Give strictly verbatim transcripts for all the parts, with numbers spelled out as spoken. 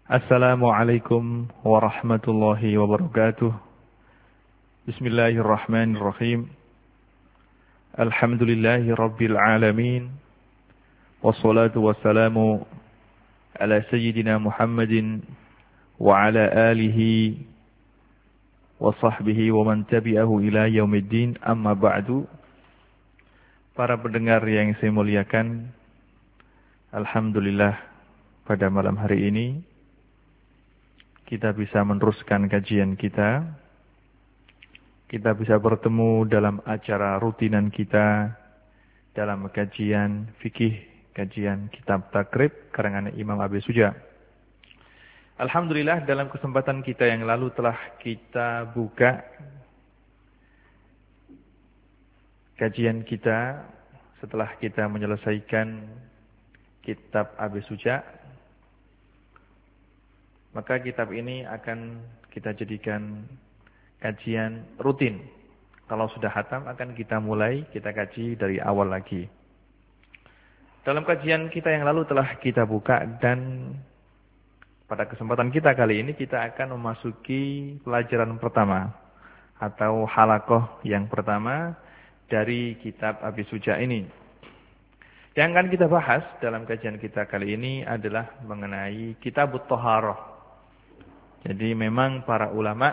Assalamualaikum warahmatullahi wabarakatuh. Bismillahirrahmanirrahim. Alhamdulillahi rabbil alamin. Wassalatu wassalamu ala sayyidina Muhammadin wa ala alihi wa sahbihi wa man tabi'ahu ila yaumiddin. Amma ba'du. Para pendengar yang saya muliakan, alhamdulillah pada malam hari ini kita bisa meneruskan kajian kita. Kita bisa bertemu dalam acara rutinan kita dalam kajian fikih, kajian kitab takrib karangan Imam Abi Suja. Alhamdulillah dalam kesempatan kita yang lalu telah kita buka kajian kita setelah kita menyelesaikan kitab Abi Suja. Maka kitab ini akan kita jadikan kajian rutin. Kalau sudah khatam akan kita mulai, kita kaji dari awal lagi. Dalam kajian kita yang lalu telah kita buka dan pada kesempatan kita kali ini kita akan memasuki pelajaran pertama atau halakoh yang pertama dari kitab Abi Suja ini. Yang akan kita bahas dalam kajian kita kali ini adalah mengenai Kitabut Thaharah. Jadi memang para ulama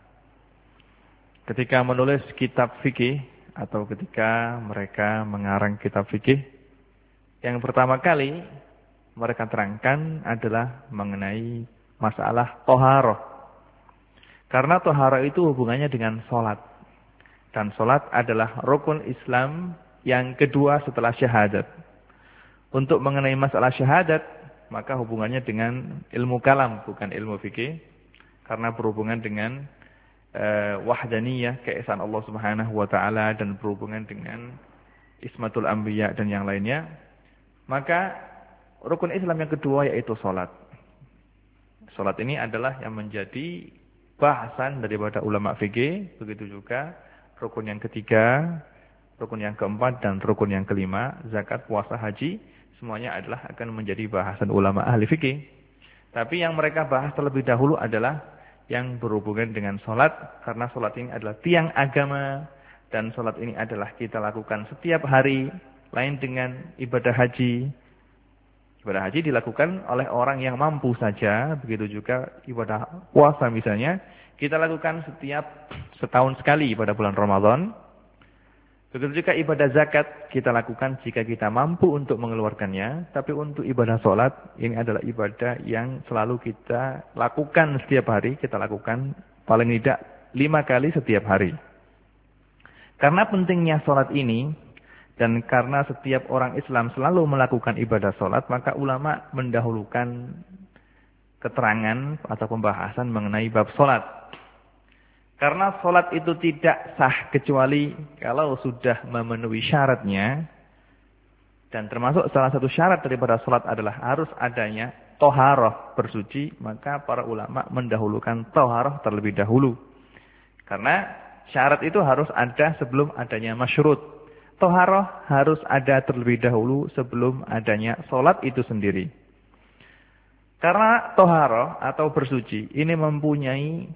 ketika menulis kitab fikih atau ketika mereka mengarang kitab fikih, yang pertama kali mereka terangkan adalah mengenai masalah thaharah. Karena thaharah itu hubungannya dengan sholat. Dan sholat adalah rukun Islam yang kedua setelah syahadat. Untuk mengenai masalah syahadat, maka hubungannya dengan ilmu kalam, bukan ilmu fikih. Karena berhubungan dengan uh, wahdaniyah, keesaan Allah Subhanahu wa taala, dan berhubungan dengan ismatul anbiya dan yang lainnya. Maka rukun Islam yang kedua yaitu salat. Salat ini adalah yang menjadi bahasan daripada ulama fikih, begitu juga rukun yang ketiga, rukun yang keempat dan rukun yang kelima, zakat, puasa, haji, semuanya adalah akan menjadi bahasan ulama ahli fikih. Tapi yang mereka bahas terlebih dahulu adalah yang berhubungan dengan sholat, karena sholat ini adalah tiang agama, dan sholat ini adalah kita lakukan setiap hari, lain dengan ibadah haji. Ibadah haji dilakukan oleh orang yang mampu saja, begitu juga ibadah puasa misalnya, kita lakukan setiap setahun sekali pada bulan Ramadan. Begitu juga ibadah zakat kita lakukan jika kita mampu untuk mengeluarkannya. Tapi untuk ibadah sholat, ini adalah ibadah yang selalu kita lakukan setiap hari. Kita lakukan paling tidak lima kali setiap hari. Karena pentingnya sholat ini, dan karena setiap orang Islam selalu melakukan ibadah sholat, maka ulama mendahulukan keterangan atau pembahasan mengenai bab sholat. Karena sholat itu tidak sah kecuali kalau sudah memenuhi syaratnya. Dan termasuk salah satu syarat daripada sholat adalah harus adanya toharoh, bersuci. Maka para ulama mendahulukan toharoh terlebih dahulu. Karena syarat itu harus ada sebelum adanya masyrut. Toharoh harus ada terlebih dahulu sebelum adanya sholat itu sendiri. Karena toharoh atau bersuci ini mempunyai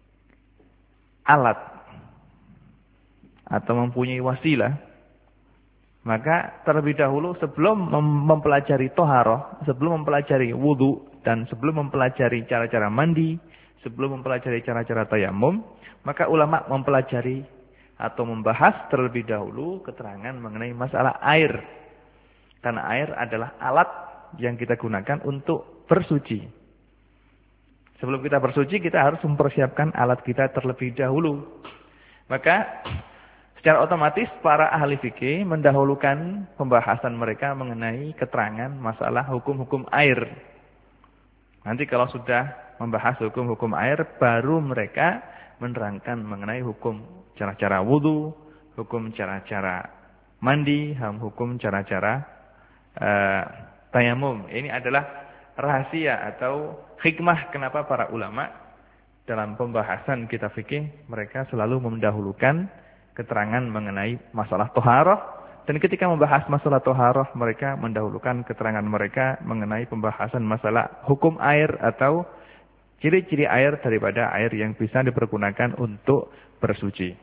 alat atau mempunyai wasilah, maka terlebih dahulu sebelum mempelajari toharoh, sebelum mempelajari wudu, dan sebelum mempelajari cara-cara mandi, sebelum mempelajari cara-cara tayamum, maka ulama mempelajari atau membahas terlebih dahulu keterangan mengenai masalah air. Karena air adalah alat yang kita gunakan untuk bersuci. Sebelum kita bersuci, kita harus mempersiapkan alat kita terlebih dahulu. Maka secara otomatis para ahli fikih mendahulukan pembahasan mereka mengenai keterangan masalah hukum-hukum air. Nanti kalau sudah membahas hukum-hukum air, baru mereka menerangkan mengenai hukum cara-cara wudu, hukum cara-cara mandi, hukum cara-cara uh, tayamum. Ini adalah rahasia atau hikmah kenapa para ulama dalam pembahasan kitab fikih mereka selalu mendahulukan keterangan mengenai masalah toharoh Dan ketika membahas masalah toharoh, mereka mendahulukan keterangan mereka mengenai pembahasan masalah hukum air atau ciri-ciri air daripada air yang bisa dipergunakan untuk bersuci.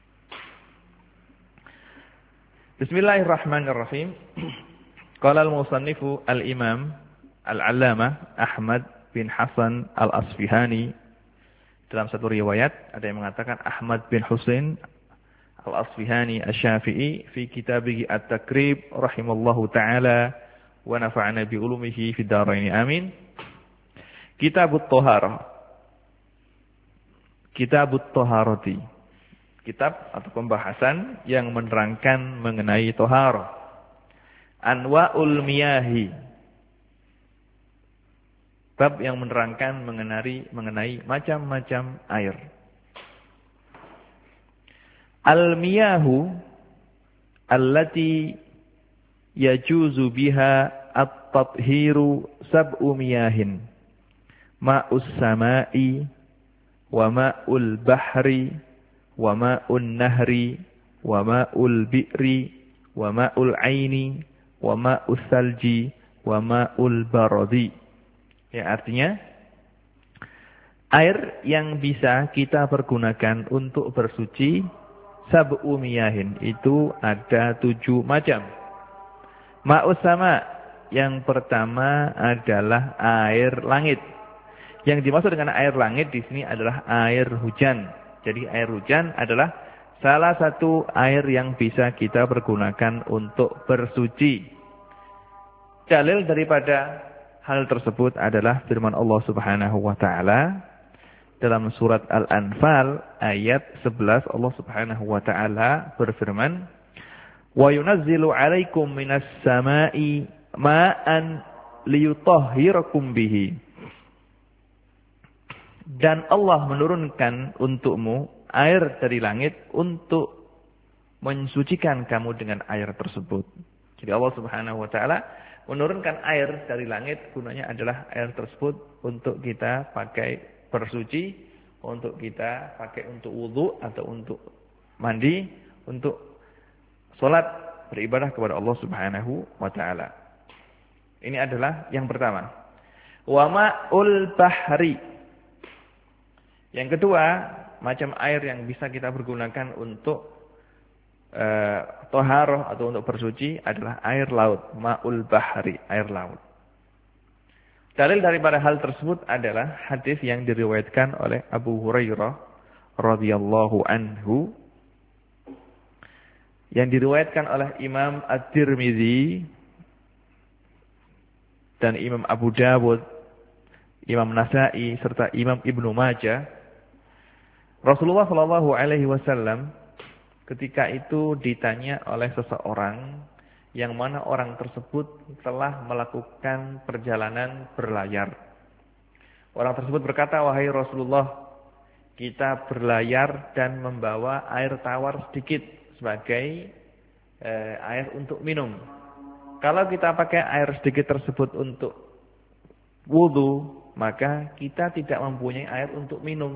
Bismillahirrahmanirrahim. Qala al-musannifu al-imam al-allamah Ahmad bin Hasan al-Asfihani. Dalam satu riwayat ada yang mengatakan Ahmad bin Husain al-Asfihani asy-Syafi'i fi kitabih at-Takrib rahimallahu taala wa nafa'ana bi ulumihi fid dharain amin. Kitabut Thaharah. Kitabut Thaharati. Kitab atau pembahasan yang menerangkan mengenai thaharah. Anwa'ul miyahi. Bab yang menerangkan mengenai mengenai macam-macam air. Al-miyahu allati yajuzu biha at-tathiru sab'u miyahin. Ma'us sama'i wa ma'ul bahri wa ma'un nahri wa ma'ul bi'ri wa ma'ul aini wa ma'us salji wa ma'ul baradi. Ya, artinya air yang bisa kita pergunakan untuk bersuci sab'u miyahin itu ada tujuh macam. Ma'us sama, yang pertama adalah air langit. Yang dimaksud dengan air langit di sini adalah air hujan. Jadi air hujan adalah salah satu air yang bisa kita pergunakan untuk bersuci. Dalil daripada hal tersebut adalah firman Allah Subhanahu wa taala dalam surat Al-Anfal ayat sebelas. Allah Subhanahu wa taala berfirman, "Wa yunazzilu 'alaikum minas sama'i ma'an liyutahhirakum bihi." Dan Allah menurunkan untukmu air dari langit untuk mensucikan kamu dengan air tersebut. Jadi Allah Subhanahu wa taala menurunkan air dari langit, gunanya adalah air tersebut untuk kita pakai bersuci, untuk kita pakai untuk wudu atau untuk mandi, untuk sholat beribadah kepada Allah Subhanahu wa taala. Ini adalah yang pertama. Wa ma'ul bahri. Yang kedua, macam air yang bisa kita pergunakan untuk uh, toharoh atau untuk bersuci adalah air laut. Ma'ul bahri, air laut. Dalil daripada hal tersebut adalah hadis yang diriwayatkan oleh Abu Hurairah radhiyallahu anhu, yang diriwayatkan oleh Imam At-Tirmizi dan Imam Abu Dawud, Imam Nasa'i serta Imam Ibnu Majah. Rasulullah shallallahu alaihi wasallam ketika itu ditanya oleh seseorang yang mana orang tersebut telah melakukan perjalanan berlayar. Orang tersebut berkata, "Wahai Rasulullah, kita berlayar dan membawa air tawar sedikit sebagai eh, air untuk minum. Kalau kita pakai air sedikit tersebut untuk wudu, maka kita tidak mempunyai air untuk minum.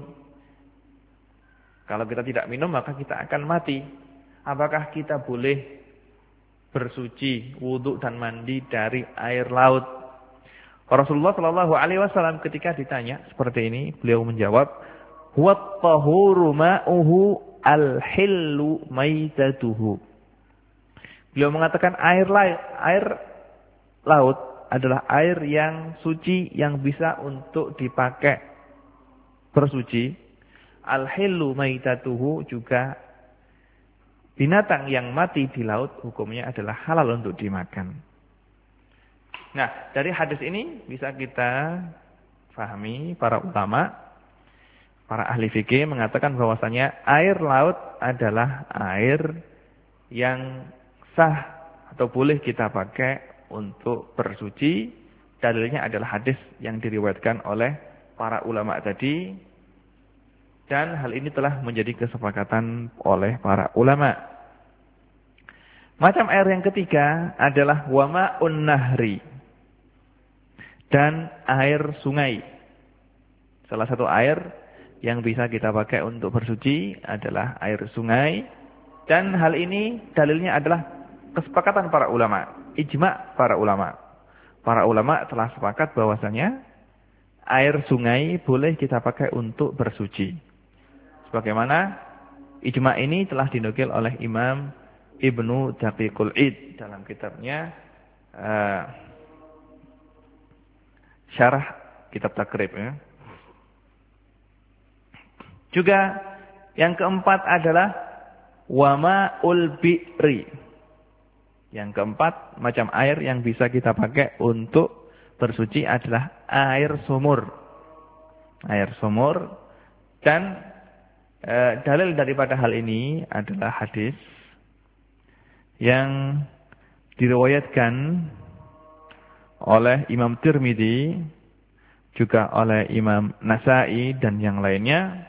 Kalau kita tidak minum, maka kita akan mati. Apakah kita boleh bersuci, wudu dan mandi dari air laut?" Rasulullah shallallahu alaihi wasallam ketika ditanya seperti ini, beliau menjawab, "Huwa tahuru ma'uhu al-hillu maitatuhu." Beliau mengatakan air laut, air laut adalah air yang suci yang bisa untuk dipakai bersuci. Al-hillu maitatuhu juga binatang yang mati di laut hukumnya adalah halal untuk dimakan. Nah, dari hadis ini bisa kita pahami para ulama, para ahli fikih mengatakan bahwasanya air laut adalah air yang sah atau boleh kita pakai untuk bersuci. Dalilnya adalah hadis yang diriwayatkan oleh para ulama tadi. Dan hal ini telah menjadi kesepakatan oleh para ulama. Macam air yang ketiga adalah wama'un nahri. Dan air sungai. Salah satu air yang bisa kita pakai untuk bersuci adalah air sungai. Dan hal ini dalilnya adalah kesepakatan para ulama, ijma para ulama. Para ulama telah sepakat bahwasanya air sungai boleh kita pakai untuk bersuci. Sebagaimana ijma ini telah dinukil oleh Imam Ibnu Daqiqul Id dalam kitabnya uh, Syarah Kitab Takrib ya. Juga yang keempat adalah wama'ul bi'ri. Yang keempat, macam air yang bisa kita pakai untuk bersuci adalah air sumur. Air sumur. Dan e, dalil daripada hal ini adalah hadis yang diriwayatkan oleh Imam Tirmidzi, juga oleh Imam Nasa'i dan yang lainnya.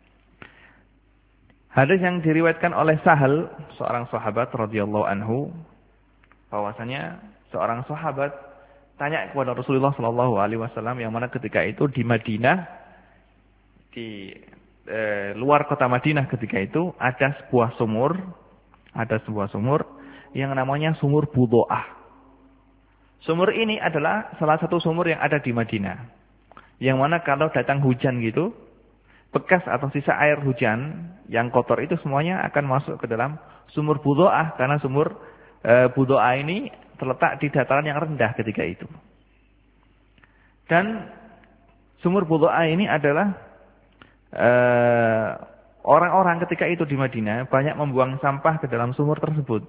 Hadis yang diriwayatkan oleh Sahal, seorang sahabat radhiyallahu anhu, bahwasanya seorang sahabat tanya kepada Rasulullah sallallahu alaihi wasallam yang mana ketika itu di Madinah, di e, luar kota Madinah ketika itu ada sebuah sumur, ada sebuah sumur yang namanya sumur Budho'ah. Sumur ini adalah salah satu sumur yang ada di Madinah. Yang mana kalau datang hujan gitu, bekas atau sisa air hujan yang kotor itu semuanya akan masuk ke dalam sumur Budho'ah, karena sumur e, Budho'ah ini terletak di dataran yang rendah ketika itu. Dan sumur Budho'ah ini adalah orang-orang e, ketika itu di Madinah banyak membuang sampah ke dalam sumur tersebut.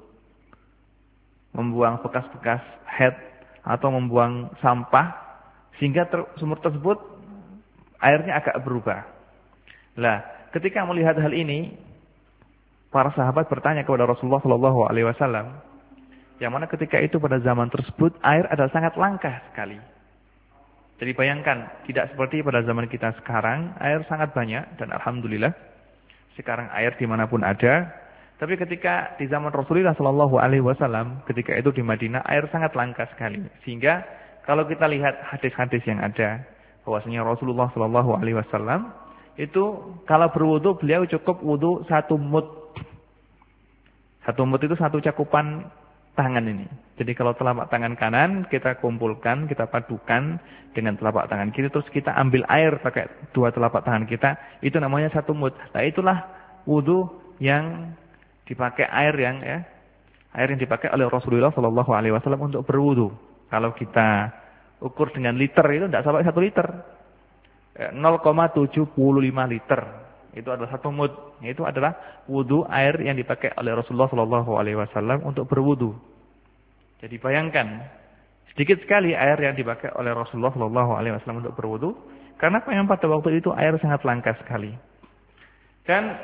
Membuang bekas-bekas head atau membuang sampah sehingga ter, sumur tersebut airnya agak berubah. Lah, ketika melihat hal ini, para sahabat bertanya kepada Rasulullah Shallallahu Alaihi Wasallam, yang mana ketika itu pada zaman tersebut air adalah sangat langka sekali. Jadi bayangkan, tidak seperti pada zaman kita sekarang, air sangat banyak dan alhamdulillah sekarang air dimanapun ada. Tapi ketika di zaman Rasulullah Shallallahu Alaihi Wasallam, ketika itu di Madinah air sangat langka sekali. Sehingga kalau kita lihat hadis-hadis yang ada, bahwasanya Rasulullah Shallallahu Alaihi Wasallam itu kalau berwudu beliau cukup wudu satu mud. Satu mud itu satu cakupan tangan ini. Jadi kalau telapak tangan kanan kita kumpulkan, kita padukan dengan telapak tangan kiri, terus kita ambil air pakai dua telapak tangan kita, itu namanya satu mud. Nah itulah wudu yang dipakai air yang ya, air yang dipakai oleh Rasulullah Shallallahu Alaihi Wasallam untuk berwudu. Kalau kita ukur dengan liter itu tidak sampai satu liter. nol koma tujuh lima liter itu adalah satu mud. Itu adalah wudu air yang dipakai oleh Rasulullah Shallallahu Alaihi Wasallam untuk berwudu. Jadi bayangkan sedikit sekali air yang dipakai oleh Rasulullah Shallallahu Alaihi Wasallam untuk berwudu, karena memang pada waktu itu air sangat langka sekali. Dan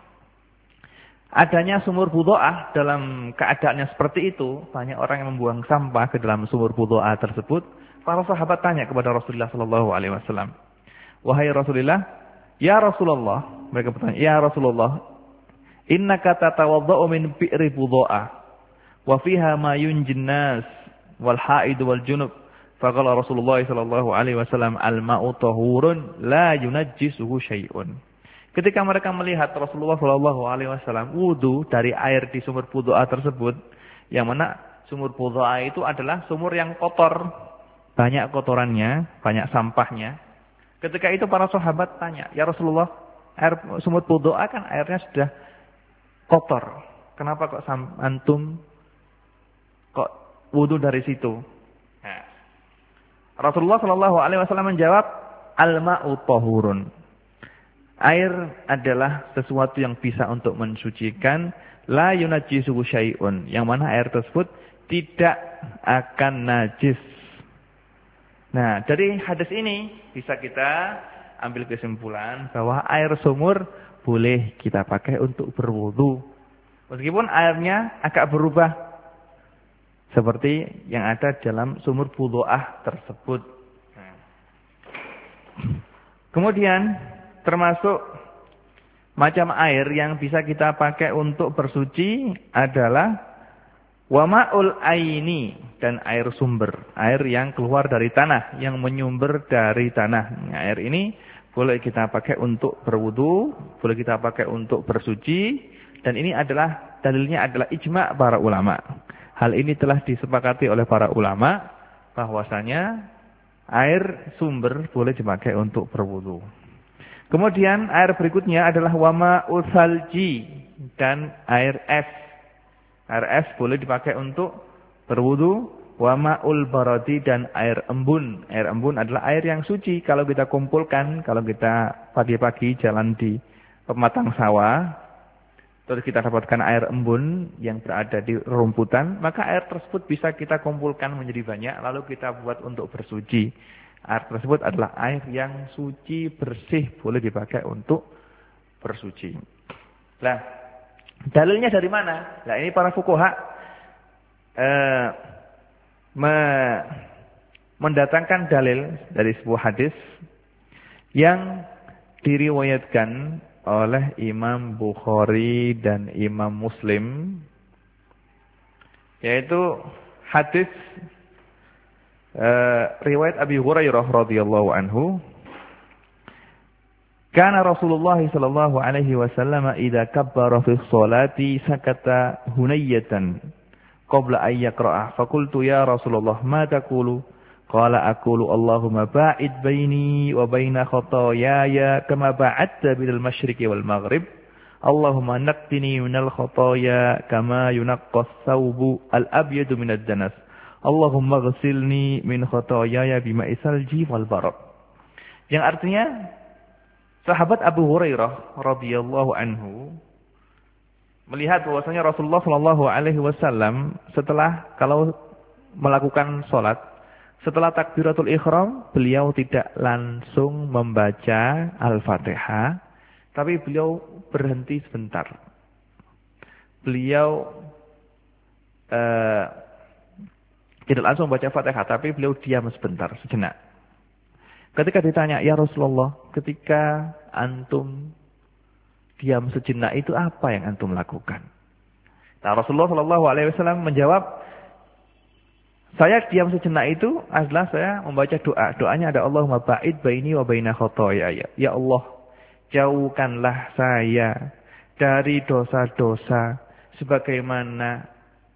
adanya sumur Budho'ah dalam keadaannya seperti itu, banyak orang yang membuang sampah ke dalam sumur Budho'ah tersebut. Para sahabat tanya kepada Rasulullah Shallallahu Alaihi Wasallam, wahai Rasulullah, ya Rasulullah, mereka bertanya, ya Rasulullah, innaka tatawadda'u min bi'ri Budho'ah, wa fiha ma yunjin nas wal haid wal junub. Faqala Rasulullah sallallahu alaihi wasallam, al-ma'u tahurun la yunajjisuhu syai'un. Ketika mereka melihat Rasulullah sallallahu alaihi wasallam wudu dari air di sumur Budho'ah tersebut, yang mana sumur Budho'ah itu adalah sumur yang kotor, banyak kotorannya, banyak sampahnya. Ketika itu para sahabat tanya, ya Rasulullah, air sumur Budho'ah kan airnya sudah kotor. Kenapa kok antum kok wudu dari situ? Nah, Rasulullah Shallallahu Alaihi Wasallam menjawab, al-ma'u tahurun. Air adalah sesuatu yang bisa untuk mensucikan, la yunajjisuhu syai'un. Yang mana air tersebut tidak akan najis. Nah, dari hadis ini bisa kita ambil kesimpulan bahwa air sumur boleh kita pakai untuk berwudu. Meskipun airnya agak berubah seperti yang ada dalam sumur Budho'ah tersebut. Nah. Kemudian termasuk macam air yang bisa kita pakai untuk bersuci adalah wama'ul aini, dan air sumber, air yang keluar dari tanah, yang menyumber dari tanah. Nah, air ini boleh kita pakai untuk berwudu, boleh kita pakai untuk bersuci, dan ini adalah dalilnya adalah ijma' para ulama. Hal ini telah disepakati oleh para ulama bahwasanya air sumber boleh dipakai untuk berwudu. Kemudian air berikutnya adalah wama usalji dan air es. Air es boleh dipakai untuk berwudu. Wama ul baradi dan air embun. Air embun adalah air yang suci. Kalau kita kumpulkan, kalau kita pagi-pagi jalan di pematang sawah, terus kita dapatkan air embun yang berada di rumputan, maka air tersebut bisa kita kumpulkan menjadi banyak, lalu kita buat untuk bersuci. Air tersebut adalah air yang suci, bersih, boleh dipakai untuk bersuci. Nah, dalilnya dari mana? Nah, ini para fuqaha eh, mendatangkan dalil dari sebuah hadis yang diriwayatkan oleh Imam Bukhari dan Imam Muslim, yaitu hadis uh, riwayat Abi Hurairah radhiyallahu anhu. Kana Rasulullah sallallahu alaihi wasallam idza kabbara fi sholati sakata hunayyatan qabla an yaqra'ah. Faqultu ya Rasulullah ma taqulu? Qala aqulu Allahumma ba'id baini wa baina khotoyaya kama ba'adta binal masyriqi wal maghrib. Allahumma naqqini minal khotoya kama yunaqqas thawbu al-abyadu minad danas. Allahumma ghsilni min khotoyaya bima'is salji wal barad. Yang artinya sahabat Abu Hurairah radhiyallahu anhu melihat bahwasanya Rasulullah sallallahu alaihi wasallam setelah kalau melakukan salat, setelah takbiratul ihram, beliau tidak langsung membaca Al-Fatihah, tapi beliau berhenti sebentar. Beliau uh, tidak langsung membaca Fatihah, tapi beliau diam sebentar, sejenak. Ketika ditanya, ya Rasulullah, ketika antum diam sejenak itu apa yang antum lakukan? Nah, Rasulullah Shallallahu Alaihi Wasallam menjawab, saya diam sejenak itu adalah saya membaca doa. Doanya ada Allahumma ba'id baini wa baina khotoyaya. Ya Allah, jauhkanlah saya dari dosa-dosa sebagaimana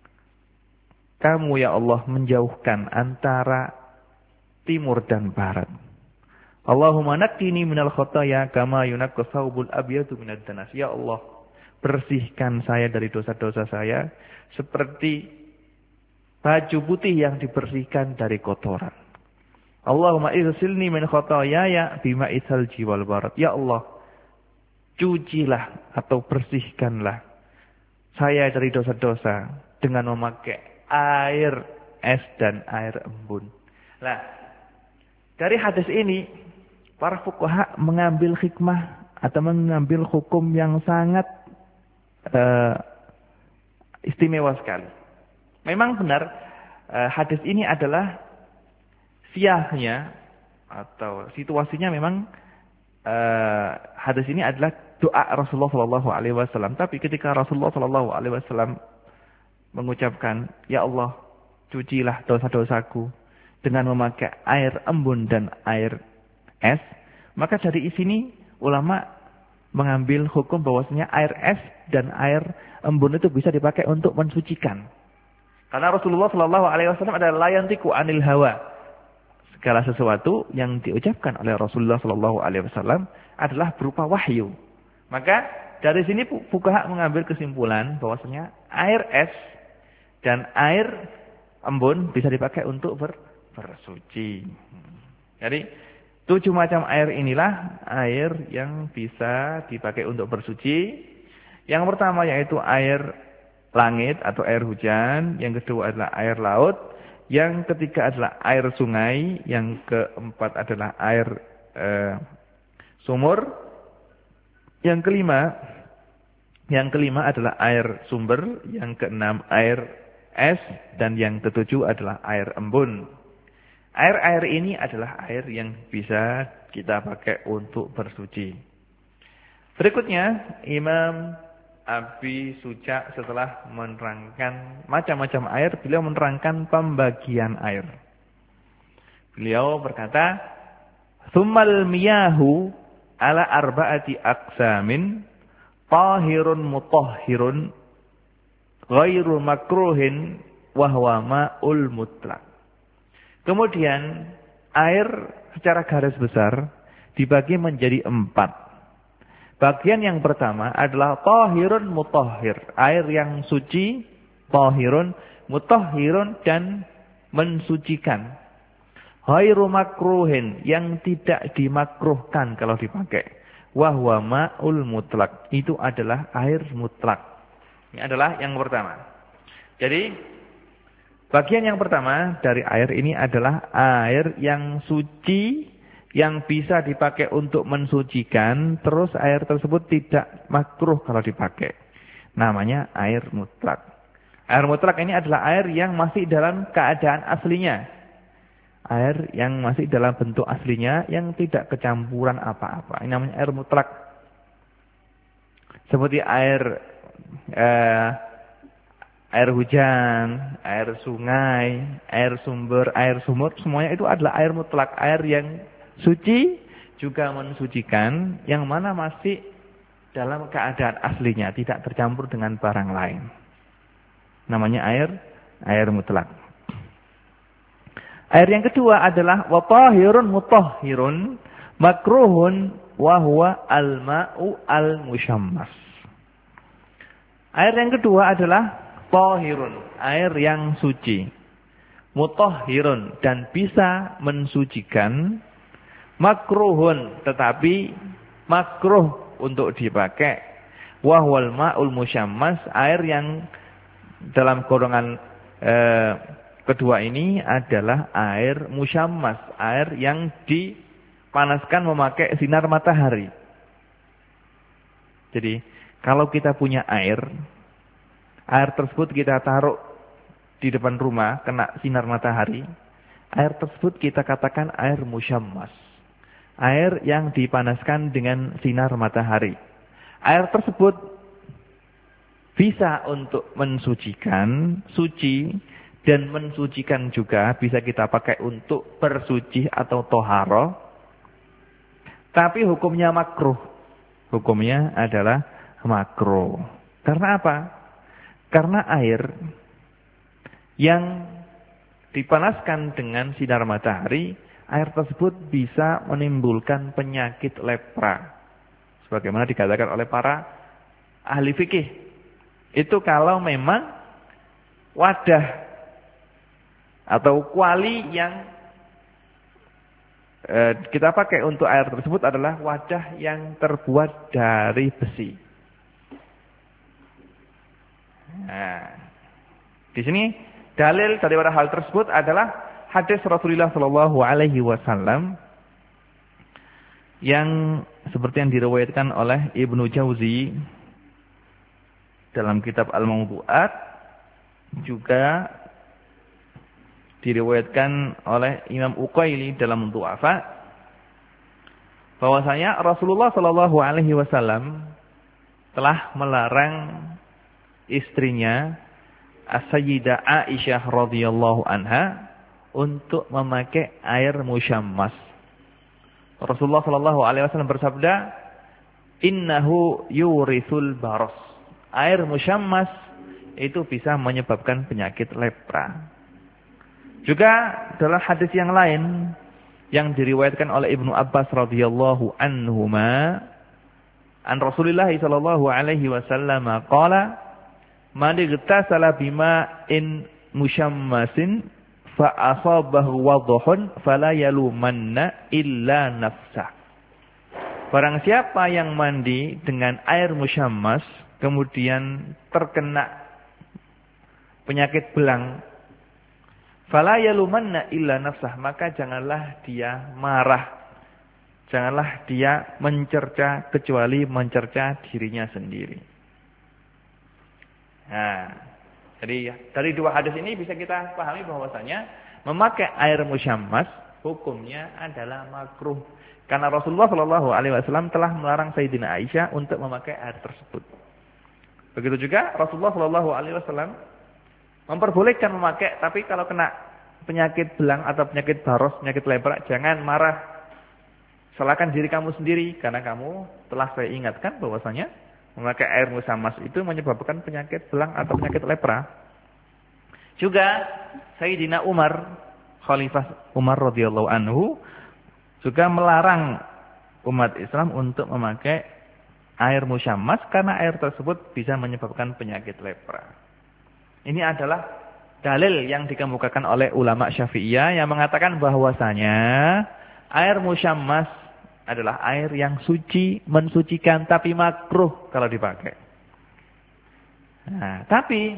kamu ya Allah menjauhkan antara timur dan barat. Allahumma naqqini minal khotoya kama yunaqqas thawbul abyadu minad danas. Ya Allah, bersihkan saya dari dosa-dosa saya seperti baju putih yang dibersihkan dari kotoran. Allahumma ighsilni min khotoyaya bima'is salji wal barad. Ya Allah, cucilah atau bersihkanlah saya dari dosa-dosa dengan memakai air es dan air embun. Nah, dari hadis ini para fuqaha mengambil hikmah atau mengambil hukum yang sangat uh, istimewa sekali. Memang benar uh, hadis ini adalah siahnya atau situasinya memang uh, hadis ini adalah doa Rasulullah Shallallahu Alaihi Wasallam. Tapi ketika Rasulullah Shallallahu Alaihi Wasallam mengucapkan, Ya Allah, cucilah dosa-dosaku dengan memakai air embun dan air es, maka dari sini ulama mengambil hukum bahwasanya air es dan air embun itu bisa dipakai untuk mensucikan. Karena Rasulullah Shallallahu Alaihi Wasallam adalah la yantiqu anil hawa. Segala sesuatu yang diucapkan oleh Rasulullah Shallallahu Alaihi Wasallam adalah berupa wahyu. Maka dari sini fuqaha mengambil kesimpulan bahwasanya air es dan air embun bisa dipakai untuk ber, bersuci. Jadi tujuh macam air inilah air yang bisa dipakai untuk bersuci. Yang pertama yaitu air langit atau air hujan. Yang kedua adalah air laut. Yang ketiga adalah air sungai. Yang keempat adalah air eh, sumur. Yang kelima, yang kelima adalah air sumber. Yang keenam air es. Dan yang ketujuh adalah air embun. Air-air ini adalah air yang bisa kita pakai untuk bersuci. Berikutnya, Imam Abi Suja setelah menerangkan macam-macam air, beliau menerangkan pembagian air. Beliau berkata, "Tsummal miyahu ala arba'ati aqsamin, tahirun mutahhirun, ghairu makruhin, wa huwa ma'ul mutlaq. Kemudian air secara garis besar dibagi menjadi empat. Bagian yang pertama adalah tahirun mutahhir, air yang suci, tahirun mutahhirun dan mensucikan. Ghairu makruhin, yang tidak dimakruhkan kalau dipakai. Wa huwa ma'ul mutlaq, itu adalah air mutlak. Ini adalah yang pertama. Jadi bagian yang pertama dari air ini adalah air yang suci, yang bisa dipakai untuk mensucikan, terus air tersebut tidak makruh kalau dipakai. Namanya air mutlak. Air mutlak ini adalah air yang masih dalam keadaan aslinya. Air yang masih dalam bentuk aslinya, yang tidak kecampuran apa-apa. Ini namanya air mutlak. Seperti air eh, air hujan, air sungai, air sumber, air sumur, semuanya itu adalah air mutlak. Air yang suci, juga mensucikan, yang mana masih dalam keadaan aslinya, tidak tercampur dengan barang lain. Namanya air air mutlak. Air yang kedua adalah wa tahirun mutahhirun makruhun wa huwa al-ma'u al-musyammas. Air yang kedua adalah tahirun, air yang suci, mutahhirun dan bisa mensucikan, makruhun tetapi makruh untuk dipakai, wa huwal ma'ul musyammas, air yang dalam golongan eh, kedua ini adalah air musyammas, air yang dipanaskan memakai sinar matahari. Jadi, kalau kita punya air, air tersebut kita taruh di depan rumah, kena sinar matahari, air tersebut kita katakan air musyammas. Air yang dipanaskan dengan sinar matahari. Air tersebut bisa untuk mensucikan, suci, dan mensucikan juga, bisa kita pakai untuk bersuci atau toharo. Tapi hukumnya makruh. Hukumnya adalah makruh. Karena apa? Karena air yang dipanaskan dengan sinar matahari, air tersebut bisa menimbulkan penyakit lepra. Sebagaimana dikatakan oleh para ahli fikih. Itu kalau memang wadah atau kuali yang eh, kita pakai untuk air tersebut adalah wadah yang terbuat dari besi. Nah, di sini dalil daripada hal tersebut adalah hadis Rasulullah Shallallahu Alaihi Wasallam yang seperti yang diriwayatkan oleh Ibnu Jauzi dalam kitab Al-Mawdu'at, juga diriwayatkan oleh Imam Uqaili dalam Du'afa, bahwasanya Rasulullah Shallallahu Alaihi Wasallam telah melarang istrinya As-Sayyidah Aisyah radhiyallahu anha untuk memakai air musyammas. Rasulullah Shallallahu Alaihi Wasallam bersabda, "Innahu yurisul baros." Air musyammas itu bisa menyebabkan penyakit lepra. Juga dalam hadis yang lain yang diriwayatkan oleh Ibnu Abbas radhiyallahu anhuma, an Rasulillah sallallahu alaihi wasallam qala, "Man igtasala bima'in musyammasin fa asabahu wadhun fala yalumanna illa nafsah." Barang siapa yang mandi dengan air musyammas kemudian terkena penyakit belang, fala yalumanna illa nafsah, maka janganlah dia marah, janganlah dia mencerca kecuali mencerca dirinya sendiri. Nah, jadi dari dua hadis ini bisa kita pahami bahwasanya memakai air musyammas hukumnya adalah makruh, karena Rasulullah Shallallahu Alaihi Wasallam telah melarang Sayyidina Aisyah untuk memakai air tersebut. Begitu juga Rasulullah Shallallahu Alaihi Wasallam memperbolehkan memakai, tapi kalau kena penyakit belang atau penyakit baros, penyakit lepra, jangan marah. Salahkan diri kamu sendiri, karena kamu telah saya ingatkan bahwasanya memakai air musyammas itu menyebabkan penyakit belang atau penyakit lepra. Juga Sayyidina Umar, Khalifah Umar radhiyallahu anhu juga melarang umat Islam untuk memakai air musyammas karena air tersebut bisa menyebabkan penyakit lepra. Ini adalah dalil yang dikemukakan oleh ulama Syafi'iyah yang mengatakan bahwasanya air musyammas adalah air yang suci, mensucikan, tapi makruh kalau dipakai. Nah, tapi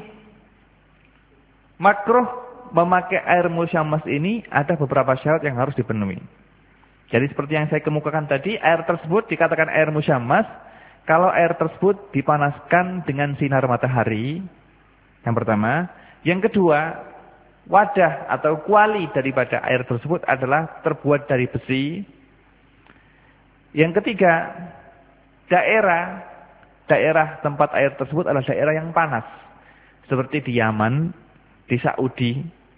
makruh memakai air musyammas ini ada beberapa syarat yang harus dipenuhi. Jadi seperti yang saya kemukakan tadi, air tersebut dikatakan air musyammas kalau air tersebut dipanaskan dengan sinar matahari. Yang pertama. Yang kedua, wadah atau kuali daripada air tersebut adalah terbuat dari besi. Yang ketiga, daerah daerah tempat air tersebut adalah daerah yang panas. Seperti di Yaman, di Saudi.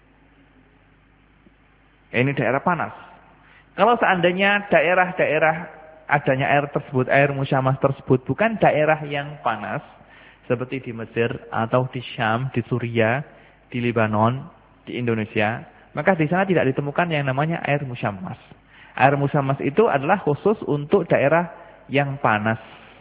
Ini daerah panas. Kalau seandainya daerah-daerah adanya air tersebut, air musyammas tersebut bukan daerah yang panas, seperti di Mesir atau di Syam, di Suriah, di Lebanon, di Indonesia, maka di sana tidak ditemukan yang namanya air musyammas. Air musyammas itu adalah khusus untuk daerah yang panas.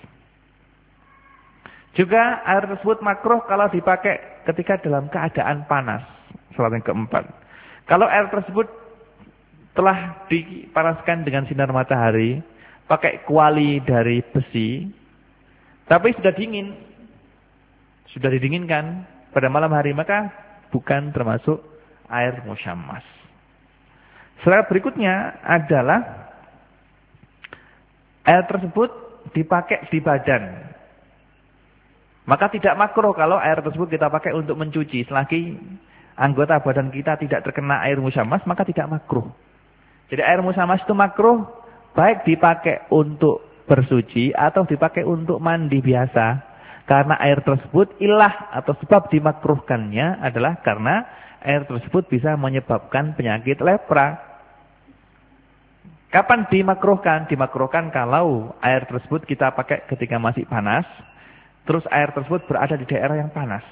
Juga air tersebut makruh kalau dipakai ketika dalam keadaan panas. Syarat yang keempat. Kalau air tersebut telah dipanaskan dengan sinar matahari, pakai kuali dari besi, tapi sudah dingin, sudah didinginkan pada malam hari, maka bukan termasuk air musyammas. Syarat berikutnya adalah air tersebut dipakai di badan. Maka tidak makruh kalau air tersebut kita pakai untuk mencuci. Selagi anggota badan kita tidak terkena air musyammas, maka tidak makruh. Jadi air musyammas itu makruh baik dipakai untuk bersuci atau dipakai untuk mandi biasa. Karena air tersebut ilah atau sebab dimakruhkannya adalah karena air tersebut bisa menyebabkan penyakit lepra. Kapan dimakruhkan? Dimakruhkan kalau air tersebut kita pakai ketika masih panas, terus air tersebut berada di daerah yang panas.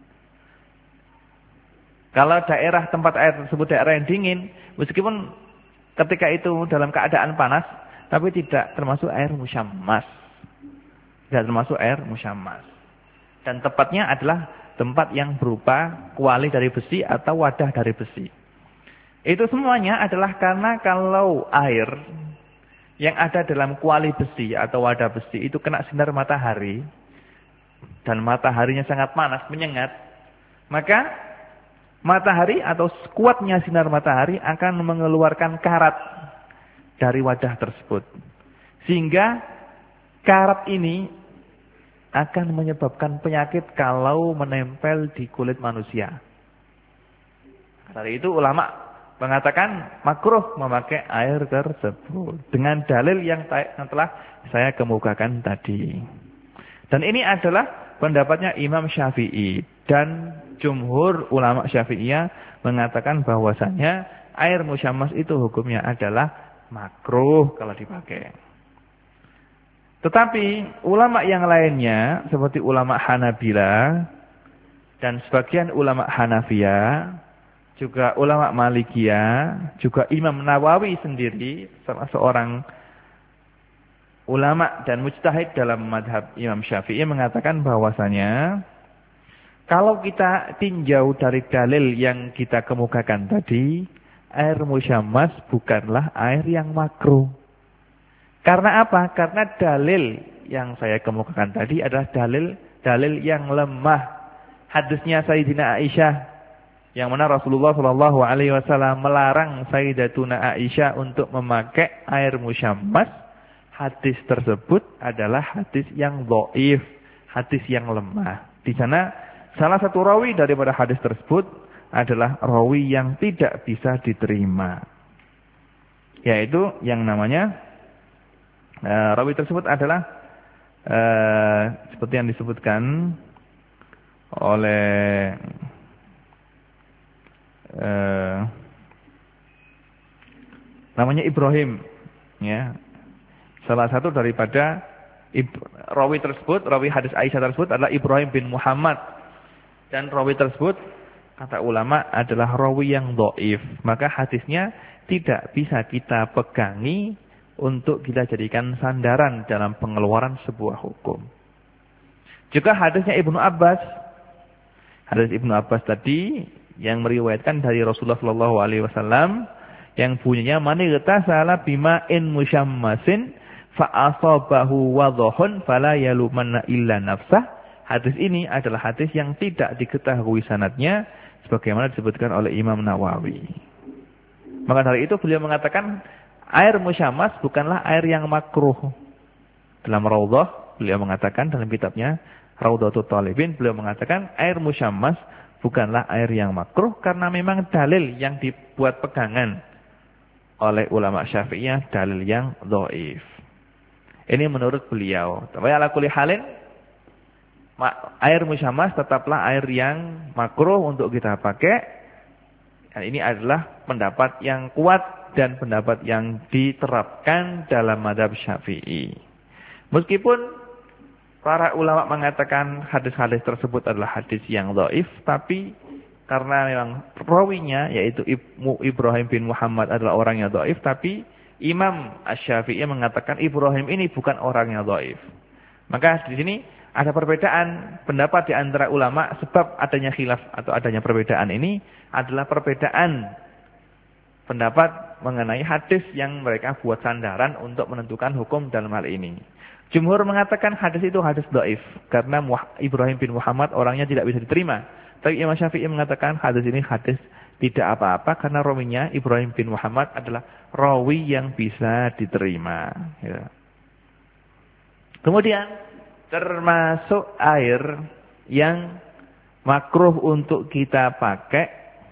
Kalau daerah tempat air tersebut daerah yang dingin, meskipun ketika itu dalam keadaan panas, tapi tidak termasuk air musyammas. Tidak termasuk air musyammas. Dan tempatnya adalah tempat yang berupa kuali dari besi atau wadah dari besi. Itu semuanya adalah karena kalau air yang ada dalam kuali besi atau wadah besi itu kena sinar matahari, dan mataharinya sangat panas, menyengat, maka matahari atau kuatnya sinar matahari akan mengeluarkan karat dari wadah tersebut. Sehingga karat ini akan menyebabkan penyakit kalau menempel di kulit manusia. Dari itu ulama mengatakan makruh memakai air tersebut. Dengan dalil yang telah saya kemukakan tadi. Dan ini adalah pendapatnya Imam Syafi'i. Dan jumhur ulama Syafi'iyah mengatakan bahwasannya air musyammas itu hukumnya adalah makruh kalau dipakai. Tetapi ulama yang lainnya seperti ulama Hanabila dan sebagian ulama Hanafiyah, juga ulama Malikiyah, juga Imam Nawawi sendiri salah seorang ulama dan mujtahid dalam madhab Imam Syafi'i mengatakan bahwasanya kalau kita tinjau dari dalil yang kita kemukakan tadi, air musyammas bukanlah air yang makruh. Karena apa? Karena dalil yang saya kemukakan tadi adalah dalil dalil yang lemah. Hadisnya Sayyidina Aisyah yang mana Rasulullah shallallahu alaihi wasallam melarang Sayyidatuna Aisyah untuk memakai air musyammas. Hadis tersebut adalah hadis yang dhaif, hadis yang lemah. Di sana salah satu rawi daripada hadis tersebut adalah rawi yang tidak bisa diterima. Yaitu yang namanya Uh, rawi tersebut adalah uh, seperti yang disebutkan oleh uh, namanya Ibrahim, ya, salah satu daripada rawi tersebut, rawi hadis Aisyah tersebut adalah Ibrahim bin Muhammad, dan rawi tersebut kata ulama, adalah rawi yang dhaif. Maka hadisnya tidak bisa kita pegangi untuk kita jadikan sandaran dalam pengeluaran sebuah hukum. Juga hadisnya Ibnu Abbas. Hadis Ibnu Abbas tadi yang meriwayatkan dari Rasulullah shallallahu alaihi wasallam yang bunyinya man igtasala bima'in musyammasin fa asabahu wadhahun fala yalumanna illa nafsah. Hadis ini adalah hadis yang tidak diketahui sanadnya sebagaimana disebutkan oleh Imam Nawawi. Maka dari itu beliau mengatakan air musyammas bukanlah air yang makruh. Dalam Raudhah beliau mengatakan dalam kitabnya Raudhatul Talibin beliau mengatakan air musyammas bukanlah air yang makruh karena memang dalil yang dibuat pegangan oleh ulama Syafi'iyah dalil yang dhaif. Ini menurut beliau. Tapi ala kulli halin air musyammas tetaplah air yang makruh untuk kita pakai. Dan ini adalah pendapat yang kuat dan pendapat yang diterapkan dalam mazhab Syafi'i. Meskipun para ulama mengatakan hadis-hadis tersebut adalah hadis yang dhaif, tapi karena memang rawinya yaitu Ibrahim bin Muhammad adalah orang yang dhaif, tapi Imam Asy-Syafi'i mengatakan Ibrahim ini bukan orang yang dhaif. Maka di sini ada perbedaan pendapat di antara ulama sebab adanya khilaf atau adanya perbedaan ini adalah perbedaan pendapat mengenai hadis yang mereka buat sandaran untuk menentukan hukum dalam hal ini. Jumhur mengatakan hadis itu hadis dhaif karena Ibrahim bin Muhammad orangnya tidak bisa diterima. Tapi Imam Syafi'i mengatakan hadis ini hadis tidak apa-apa karena rawinya Ibrahim bin Muhammad adalah rawi yang bisa diterima. Ya. Kemudian termasuk air yang makruh untuk kita pakai,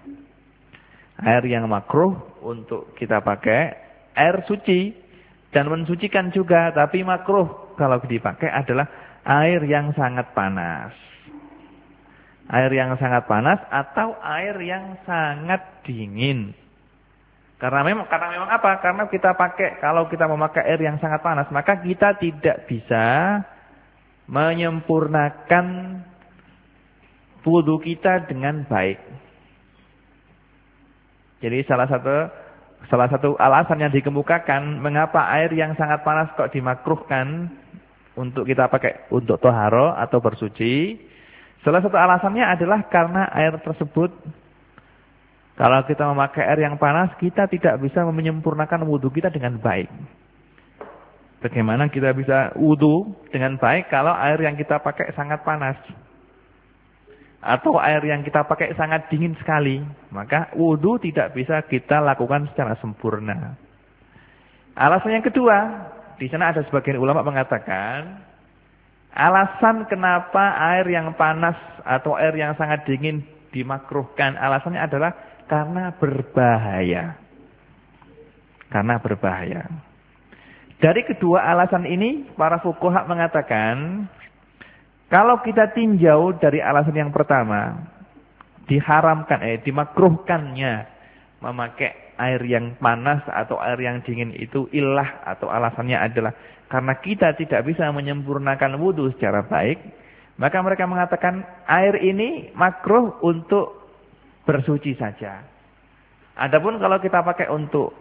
air yang makruh untuk kita pakai, air suci dan mensucikan juga, tapi makruh kalau dipakai adalah air yang sangat panas. Air yang sangat panas atau air yang sangat dingin. Karena memang karena memang apa? Karena kita pakai, kalau kita memakai air yang sangat panas, maka kita tidak bisa menyempurnakan wudu kita dengan baik. Jadi salah satu salah satu alasan yang dikemukakan mengapa air yang sangat panas kok dimakruhkan untuk kita pakai untuk toharo atau bersuci. Salah satu alasannya adalah karena air tersebut kalau kita memakai air yang panas kita tidak bisa menyempurnakan wudu kita dengan baik. Bagaimana kita bisa wudu dengan baik kalau air yang kita pakai sangat panas? Atau air yang kita pakai sangat dingin sekali. Maka wudu tidak bisa kita lakukan secara sempurna. Alasan yang kedua, di sana ada sebagian ulama mengatakan, alasan kenapa air yang panas atau air yang sangat dingin dimakruhkan, alasannya adalah karena berbahaya. Karena berbahaya. Dari kedua alasan ini, para fuqaha mengatakan, kalau kita tinjau dari alasan yang pertama, diharamkan, eh, dimakruhkannya memakai air yang panas atau air yang dingin itu ilah atau alasannya adalah karena kita tidak bisa menyempurnakan wudu secara baik, maka mereka mengatakan air ini makruh untuk bersuci saja. Adapun kalau kita pakai untuk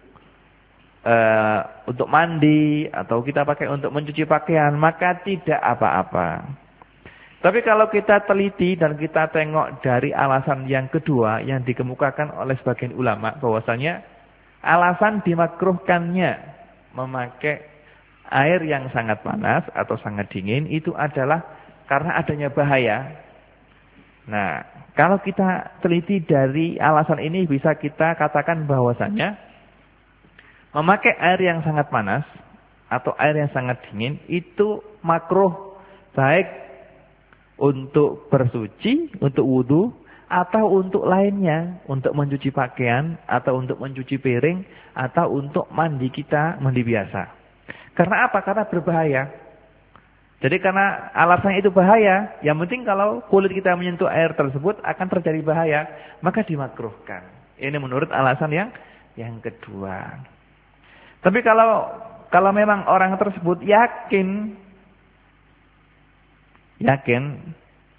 Uh, untuk mandi atau kita pakai untuk mencuci pakaian maka tidak apa-apa. Tapi kalau kita teliti dan kita tengok dari alasan yang kedua yang dikemukakan oleh sebagian ulama bahwasanya alasan dimakruhkannya memakai air yang sangat panas atau sangat dingin itu adalah karena adanya bahaya. Nah, kalau kita teliti dari alasan ini bisa kita katakan bahwasanya memakai air yang sangat panas atau air yang sangat dingin itu makruh baik untuk bersuci, untuk wudu atau untuk lainnya, untuk mencuci pakaian atau untuk mencuci piring atau untuk mandi kita, mandi biasa. Karena apa? Karena berbahaya. Jadi karena alasannya itu bahaya, yang penting kalau kulit kita menyentuh air tersebut akan terjadi bahaya, maka dimakruhkan. Ini menurut alasan yang yang kedua. Tapi kalau kalau memang orang tersebut yakin yakin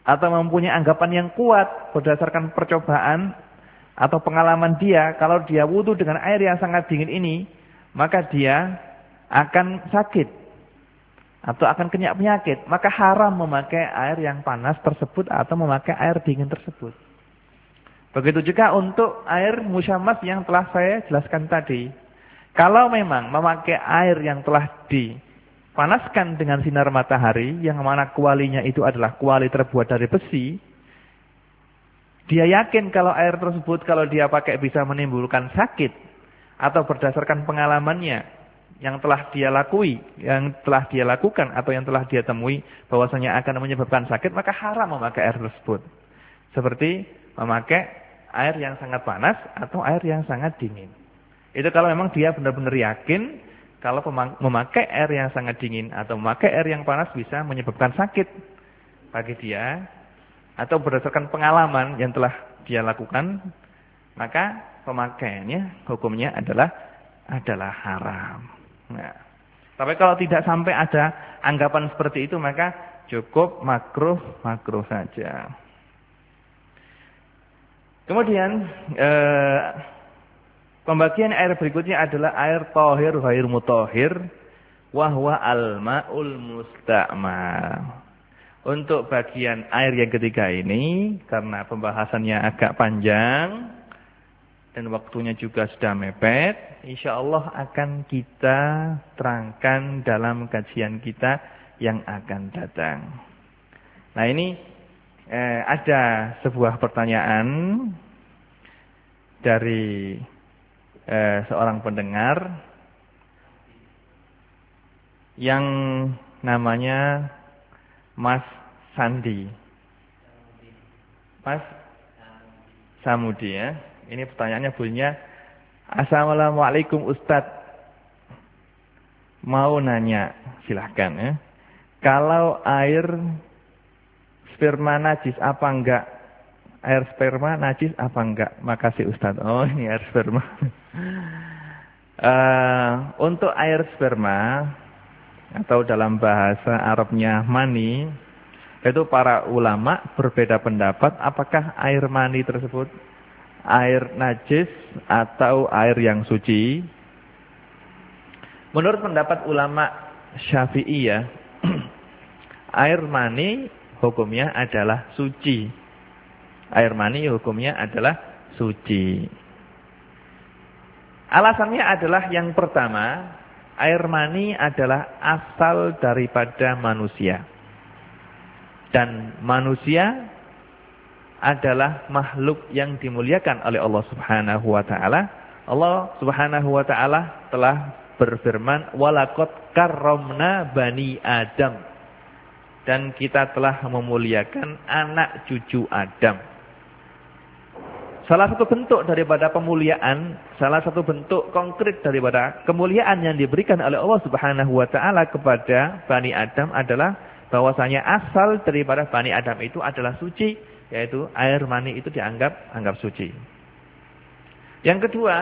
atau mempunyai anggapan yang kuat berdasarkan percobaan atau pengalaman dia, kalau dia wudu dengan air yang sangat dingin ini, maka dia akan sakit atau akan kena penyakit, maka haram memakai air yang panas tersebut atau memakai air dingin tersebut. Begitu juga untuk air musyammas yang telah saya jelaskan tadi. Kalau memang memakai air yang telah dipanaskan dengan sinar matahari, yang mana kualinya itu adalah kuali terbuat dari besi, dia yakin kalau air tersebut kalau dia pakai bisa menimbulkan sakit, atau berdasarkan pengalamannya yang telah dia lakui, yang telah dia lakukan atau yang telah dia temui bahwasanya akan menyebabkan sakit, maka haram memakai air tersebut. Seperti memakai air yang sangat panas atau air yang sangat dingin. Itu kalau memang dia benar-benar yakin kalau memakai air yang sangat dingin atau memakai air yang panas bisa menyebabkan sakit bagi dia, atau berdasarkan pengalaman yang telah dia lakukan, maka pemakaiannya hukumnya adalah adalah haram. Nah, tapi kalau tidak sampai ada anggapan seperti itu, maka cukup makruh makruh saja. Kemudian eh, pembagian air berikutnya adalah air tahir ghair mutahhir wa huwa al-ma'ul musta'mal. Untuk bagian air yang ketiga ini, karena pembahasannya agak panjang dan waktunya juga sudah mepet, insyaallah akan kita terangkan dalam kajian kita yang akan datang. Nah, ini Eh, ada sebuah pertanyaan dari eh, seorang pendengar yang namanya Mas Sandi. Mas Samudi ya. Ini pertanyaannya bunyinya, Assalamualaikum Ustadz. Mau nanya, silahkan ya. Kalau air sperma najis apa enggak? Air sperma najis apa enggak? Makasih Ustaz. Oh, ini air sperma. uh, untuk air sperma atau dalam bahasa Arabnya mani, itu para ulama berbeda pendapat apakah air mani tersebut air najis atau air yang suci. Menurut pendapat ulama Syafi'iyah, air mani hukumnya adalah suci. Air mani hukumnya adalah suci. Alasannya adalah yang pertama, air mani adalah asal daripada manusia. Dan manusia adalah makhluk yang dimuliakan oleh Allah Subhanahu wa taala. Allah Subhanahu wa taala telah berfirman, "Walaqad karramna bani Adam." Dan kita telah memuliakan anak cucu Adam. Salah satu bentuk daripada pemuliaan, salah satu bentuk konkret daripada kemuliaan yang diberikan oleh Allah Subhanahu wa taala kepada Bani Adam adalah bahwasanya asal daripada Bani Adam itu adalah suci, yaitu air mani itu dianggap anggap suci. Yang kedua,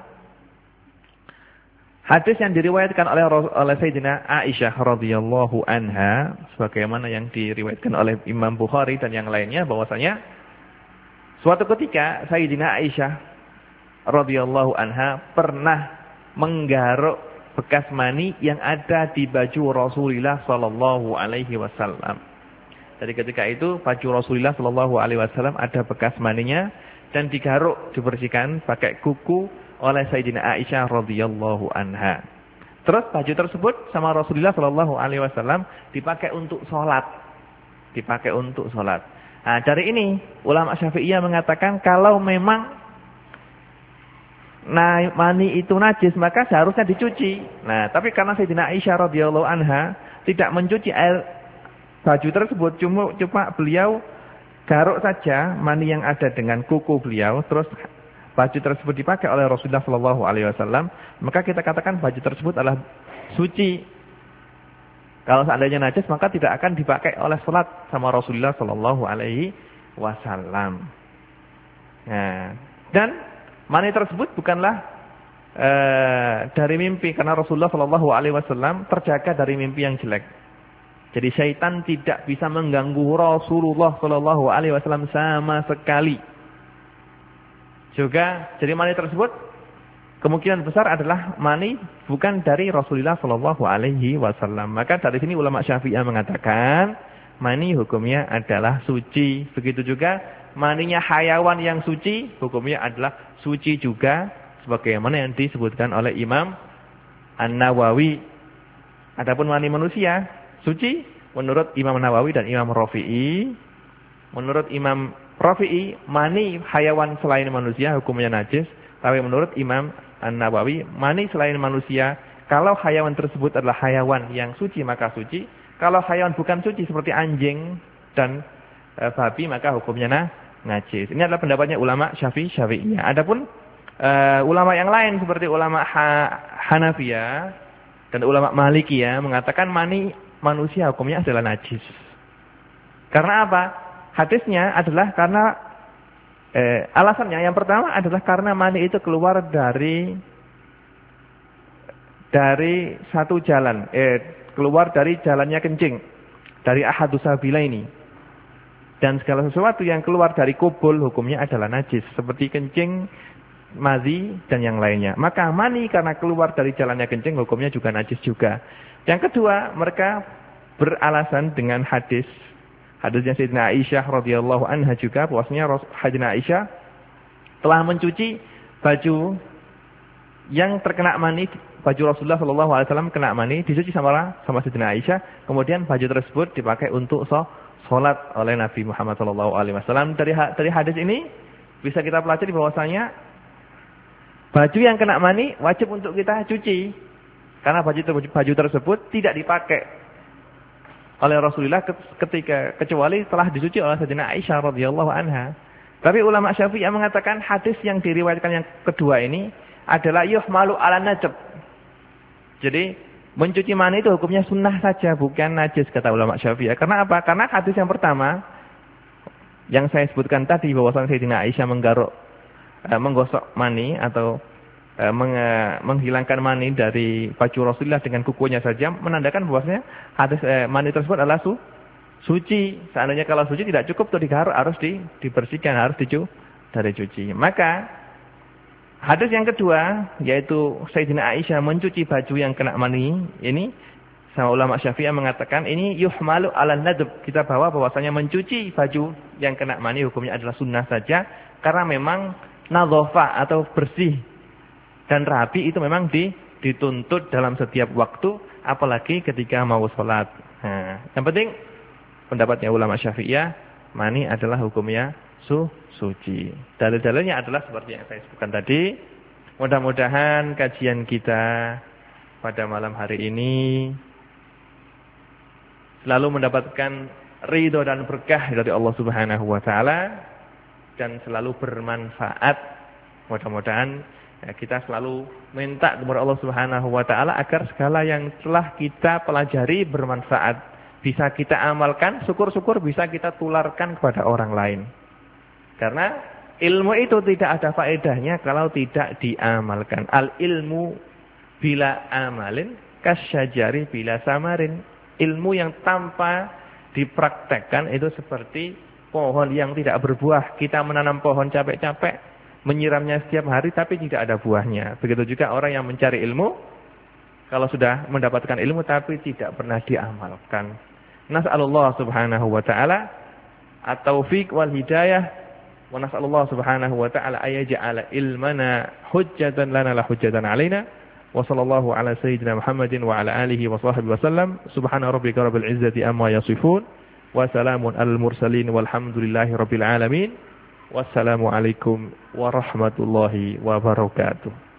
hadis yang diriwayatkan oleh oleh Sayyidina Aisyah radhiyallahu anha, sebagaimana yang diriwayatkan oleh Imam Bukhari dan yang lainnya, bahwasanya suatu ketika Sayyidina Aisyah radhiyallahu anha pernah menggaruk bekas mani yang ada di baju Rasulullah sallallahu alaihi wasallam. Jadi ketika itu baju Rasulullah sallallahu alaihi wasallam ada bekas maninya dan digaruk, dibersihkan pakai kuku oleh Sayyidina Aisyah radhiyallahu anha. Terus baju tersebut sama Rasulullah sallallahu alaihi wasallam dipakai untuk sholat. Dipakai untuk sholat. Nah, dari ini ulama Syafi'iyah mengatakan kalau memang nah, mani itu najis maka seharusnya dicuci. Nah, tapi karena Sayyidina Aisyah radhiyallahu anha tidak mencuci air baju tersebut, cuma cuma beliau garuk saja mani yang ada dengan kuku beliau, terus baju tersebut dipakai oleh Rasulullah sallallahu alaihi wasallam, maka kita katakan baju tersebut adalah suci. Kalau seandainya najis maka tidak akan dipakai oleh salat sama Rasulullah sallallahu alaihi wasallam. Nah, dan mani tersebut bukanlah uh, dari mimpi, karena Rasulullah sallallahu alaihi wasallam terjaga dari mimpi yang jelek. Jadi syaitan tidak bisa mengganggu Rasulullah Shallallahu Alaihi Wasallam sama sekali. Juga jadi mani tersebut kemungkinan besar adalah mani bukan dari Rasulullah Shallallahu Alaihi Wasallam. Maka dari sini ulama Syafi'iyah mengatakan mani hukumnya adalah suci. Begitu juga maninya hayawan yang suci hukumnya adalah suci juga, sebagaimana yang disebutkan oleh Imam An-Nawawi. Adapun mani manusia suci menurut Imam Nawawi dan Imam Rafi'i. Menurut Imam Rafi'i, mani hayawan selain manusia hukumnya najis. Tapi menurut Imam An-Nawawi, mani selain manusia, kalau hayawan tersebut adalah hayawan yang suci maka suci. Kalau hayawan bukan suci seperti anjing dan e, babi maka hukumnya nah, najis. Ini adalah pendapatnya ulama Syafi'i Syafi'iyah. Adapun e, ulama yang lain seperti ulama ha, Hanafiyah dan ulama Malikiyah mengatakan mani manusia hukumnya adalah najis. Karena apa? Hadisnya adalah karena eh, alasannya yang pertama adalah karena mani itu keluar dari dari satu jalan, eh, keluar dari jalannya kencing, dari ahadus sabilaini. Dan segala sesuatu yang keluar dari kubul hukumnya adalah najis, seperti kencing, madhi dan yang lainnya. Maka mani karena keluar dari jalannya kencing hukumnya juga najis juga. Yang kedua, mereka beralasan dengan hadis Hadisnya Sayyidina Aisyah radhiyallahu anha juga, bahwasanya Sayyidina Aisyah telah mencuci baju yang terkena mani, baju Rasulullah sallallahu alaihi wasallam kena mani, dicuci sama sama Sayyidina Aisyah, kemudian baju tersebut dipakai untuk salat oleh Nabi Muhammad sallallahu alaihi wasallam. Dari dari hadis ini bisa kita pelajari bahwasanya baju yang kena mani wajib untuk kita cuci. Karena baju baju tersebut tidak dipakai oleh Rasulullah ketika kecuali telah disuci oleh Sayyidina Aisyah radhiyallahu anha. Tapi ulama Syafi'iyah mengatakan hadis yang diriwayatkan yang kedua ini adalah yuhmalu ala najab. Jadi mencuci mani itu hukumnya sunnah saja, bukan najis kata ulama Syafi'iyah. Karena apa? Karena hadis yang pertama yang saya sebutkan tadi bahwasanya Sayyidina Aisyah menggaruk eh, menggosok mani atau Meng, menghilangkan mani dari baju Rasulullah dengan kukunya saja menandakan bahwasanya hadis eh, mani tersebut adalah su, suci. Seandainya kalau suci tidak cukup tuh digaruk, harus di, dibersihkan, harus dicu dari cuci. Maka hadis yang kedua yaitu Sayyidina Aisyah mencuci baju yang kena mani ini, sama ulama Syafi'iyah mengatakan ini yuhmalu ala nadb. Kita bawa bahwasanya mencuci baju yang kena mani hukumnya adalah sunnah saja, karena memang nadhafah atau bersih dan rapi itu memang dituntut dalam setiap waktu, apalagi ketika mau sholat. Nah, yang penting pendapatnya ulama Syafi'iyah, mani adalah hukumnya su suci. Dalil-dalilnya adalah seperti yang saya sebutkan tadi. Mudah-mudahan kajian kita pada malam hari ini selalu mendapatkan ridho dan berkah dari Allah Subhanahu wa taala dan selalu bermanfaat. Mudah-mudahan ya, kita selalu minta kepada Allah Subhanahu wa taala agar segala yang telah kita pelajari bermanfaat, bisa kita amalkan, syukur-syukur bisa kita tularkan kepada orang lain. Karena ilmu itu tidak ada faedahnya kalau tidak diamalkan. Al ilmu bila amalin kasyajari bila samarin. Ilmu yang tanpa dipraktekkan itu seperti pohon yang tidak berbuah. Kita menanam pohon capek-capek, menyiramnya setiap hari tapi tidak ada buahnya. Begitu juga orang yang mencari ilmu, kalau sudah mendapatkan ilmu tapi tidak pernah diamalkan. Nas'alullah subhanahu wa ta'ala at-taufiq wal hidayah, wa nas'alullah subhanahu wa ta'ala ayaj'ala ilmana hujjatan lana la hujjatan alaina. Wa sallallahu ala sayyidina Muhammadin wa ala alihi wa sahbihi wa sallam. Subhana rabbika rabbil izzati amma yasifun, wa salamun alal mursalin walhamdulillahi rabbil alamin. Wassalamualaikum warahmatullahi wabarakatuh.